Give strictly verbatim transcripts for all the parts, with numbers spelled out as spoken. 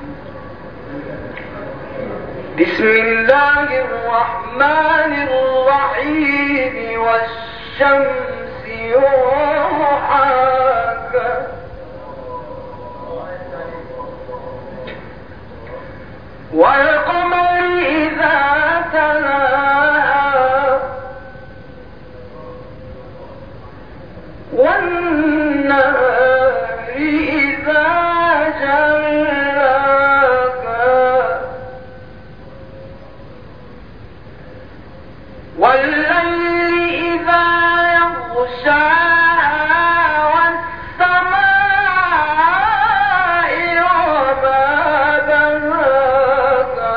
بسم الله الرحمن الرحيم والشمس وضحاها والقمر إذا تلاها والنهار إذا جلاها والليل إذا يغشاها والسماء وما بناها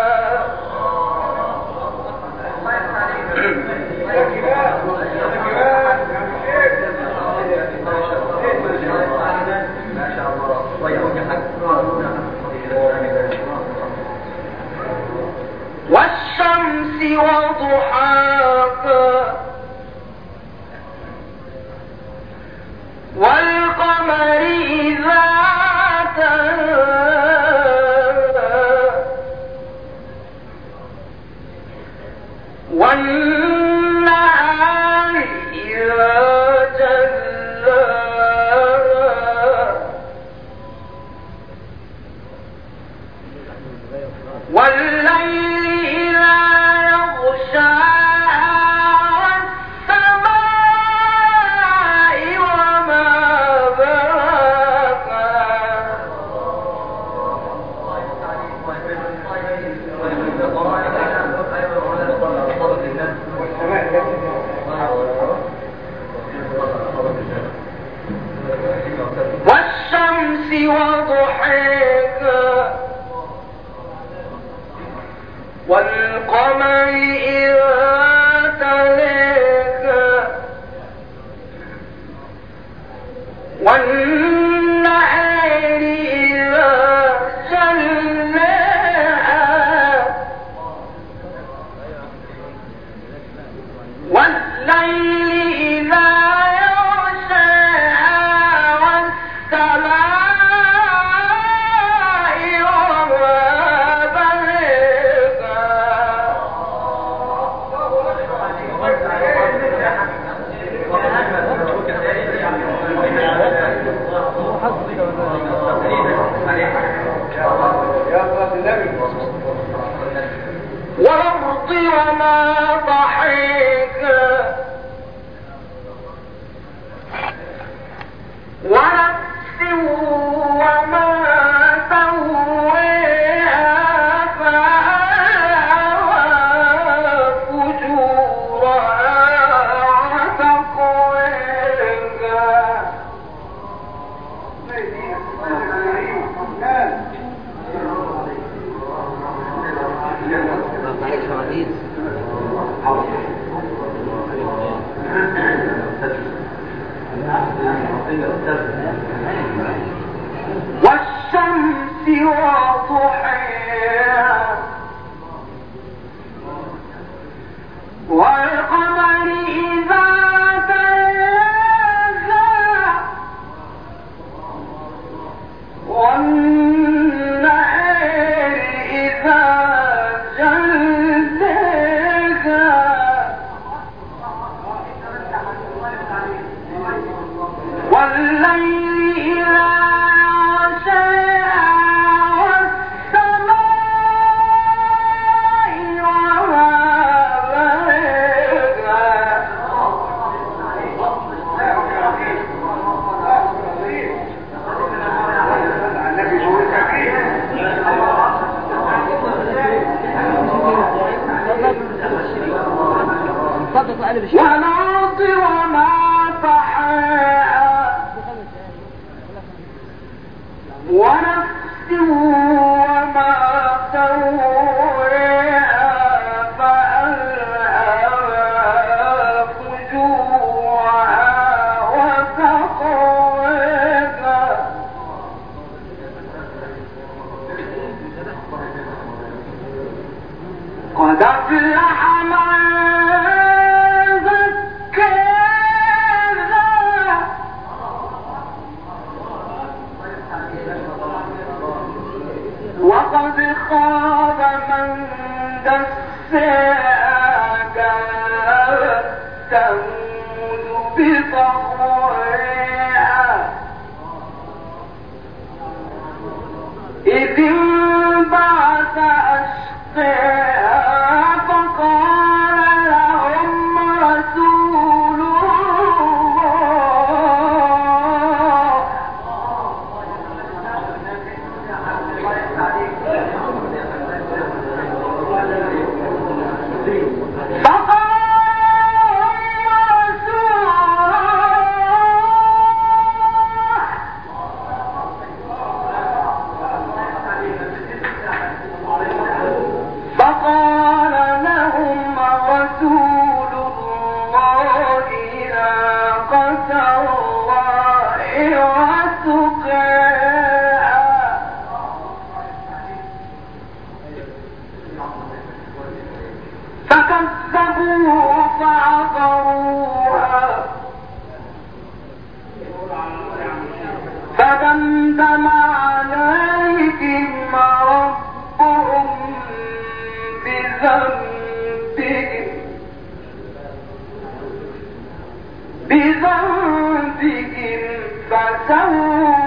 والشمس وضحاها والقمر إذا تلاها والنهار إذا جلاها والليل إذا يغشاها والسماء وما بناها والشمس وضحاها والقمر إذا تلاها والنهار إذا جلاها والليل إذا يغشاها والسماء وما بناها والأرض وما طحاها ونفس وما سواها فألهمها فجورها وتقواها والشمس وضحاها والقمر إذا تلاها والنهار إذا جلاها والليل إذا يغشاها والسماء وما بناها والأرض وما طحاها ونفس وما سواها فألهمها فجورها وتقواها قد أفلح من زكاها وقد خاب من دساها كانت تموت بطغواها إذ انبعث أشقاها فقال لهم رسول الله فقال لهم رسول الله ناقة الله وسقياها فكذبوه فعقروها فدمدم عليهم ربهم بذنبهم بذنبهم فسواها